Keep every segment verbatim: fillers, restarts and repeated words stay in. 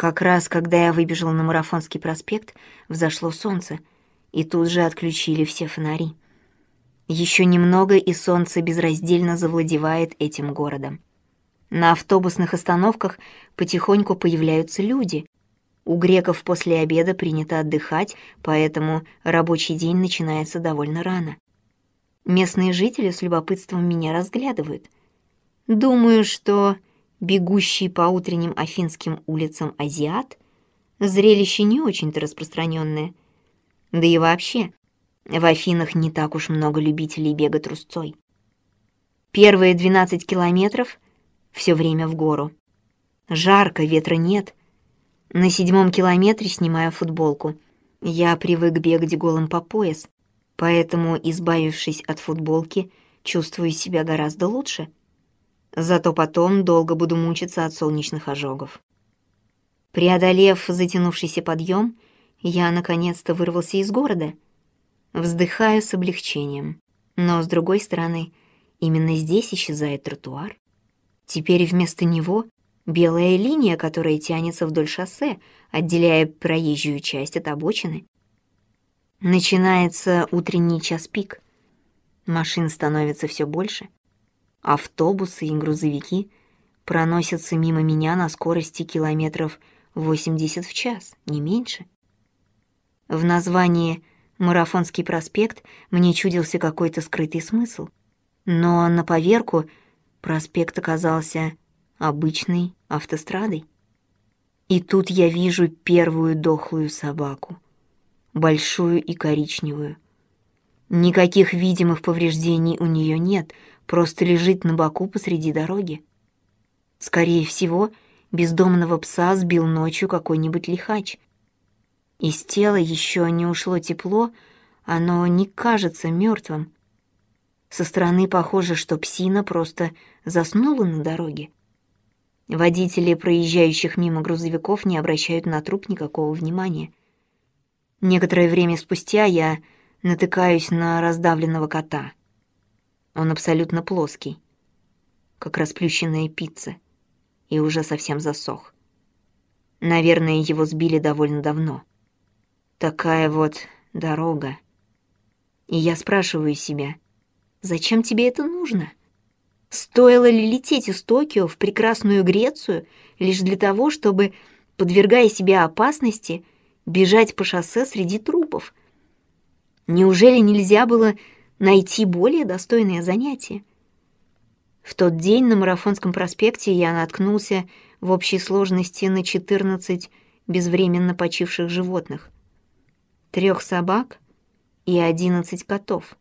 Как раз когда я выбежала на Марафонский проспект, взошло солнце, и тут же отключили все фонари. Еще немного, и солнце безраздельно завладевает этим городом. На автобусных остановках потихоньку появляются люди. У греков после обеда принято отдыхать, поэтому рабочий день начинается довольно рано. Местные жители с любопытством меня разглядывают. Думаю, что бегущий по утренним афинским улицам азиат — зрелище не очень-то распространенное. Да и вообще, в Афинах не так уж много любителей бега трусцой. Первые двенадцать километров — все время в гору. Жарко, ветра нет. На седьмом километре снимаю футболку. Я привык бегать голым по пояс, поэтому, избавившись от футболки, чувствую себя гораздо лучше. Зато потом долго буду мучиться от солнечных ожогов. Преодолев затянувшийся подъем, я наконец-то вырвался из города. Вздыхаю с облегчением. Но, с другой стороны, именно здесь исчезает тротуар. Теперь вместо него белая линия, которая тянется вдоль шоссе, отделяя проезжую часть от обочины. Начинается утренний час пик. Машин становится все больше. Автобусы и грузовики проносятся мимо меня на скорости километров восемьдесят в час, не меньше. В названии «Марафонский проспект» мне чудился какой-то скрытый смысл. Но на поверку проспект оказался обычной автострадой. И тут я вижу первую дохлую собаку, большую и коричневую. Никаких видимых повреждений у нее нет, просто лежит на боку посреди дороги. Скорее всего, бездомного пса сбил ночью какой-нибудь лихач. Из тела еще не ушло тепло, оно не кажется мертвым. Со стороны похоже, что псина просто заснула на дороге. Водители проезжающих мимо грузовиков не обращают на труп никакого внимания. Некоторое время спустя я натыкаюсь на раздавленного кота. Он абсолютно плоский, как расплющенная пицца, и уже совсем засох. Наверное, его сбили довольно давно. Такая вот дорога. И я спрашиваю себя, зачем тебе это нужно? Стоило ли лететь из Токио в прекрасную Грецию лишь для того, чтобы, подвергая себя опасности, бежать по шоссе среди трупов? Неужели нельзя было найти более достойное занятие? В тот день на Марафонском проспекте я наткнулся в общей сложности на четырнадцать безвременно почивших животных, трех собак и одиннадцать котов.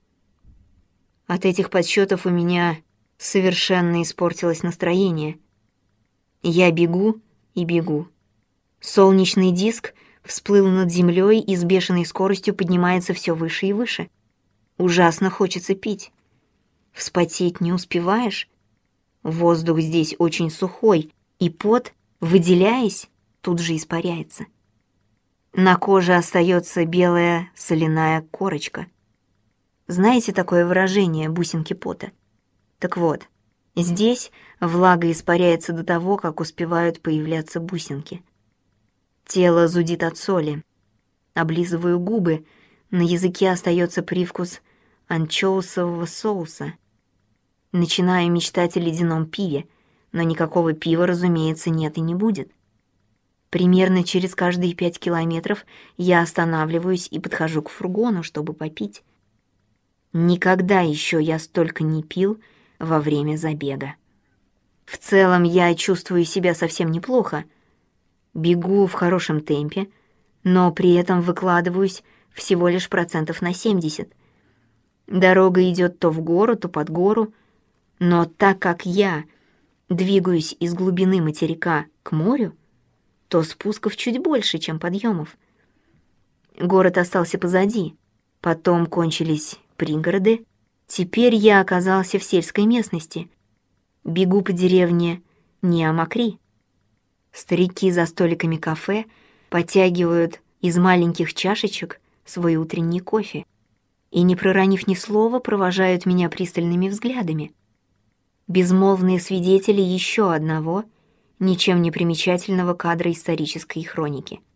От этих подсчетов у меня совершенно испортилось настроение. Я бегу и бегу. Солнечный диск всплыл над землей и с бешеной скоростью поднимается все выше и выше. Ужасно хочется пить. Вспотеть не успеваешь. Воздух здесь очень сухой, и пот, выделяясь, тут же испаряется. На коже остается белая соляная корочка. Знаете такое выражение «бусинки пота»? Так вот, здесь влага испаряется до того, как успевают появляться бусинки. Тело зудит от соли. Облизываю губы, на языке остается привкус анчоусового соуса. Начинаю мечтать о ледяном пиве, но никакого пива, разумеется, нет и не будет. Примерно через каждые пять километров я останавливаюсь и подхожу к фургону, чтобы попить. Никогда еще я столько не пил во время забега. В целом я чувствую себя совсем неплохо. Бегу в хорошем темпе, но при этом выкладываюсь всего лишь процентов на семьдесят. Дорога идет то в гору, то под гору, но так как я двигаюсь из глубины материка к морю, то спусков чуть больше, чем подъемов. Город остался позади, потом кончились пригороды, теперь я оказался в сельской местности. Бегу по деревне Ниамакри. Старики за столиками кафе потягивают из маленьких чашечек свой утренний кофе и, не проронив ни слова, провожают меня пристальными взглядами. Безмолвные свидетели еще одного ничем не примечательного кадра исторической хроники.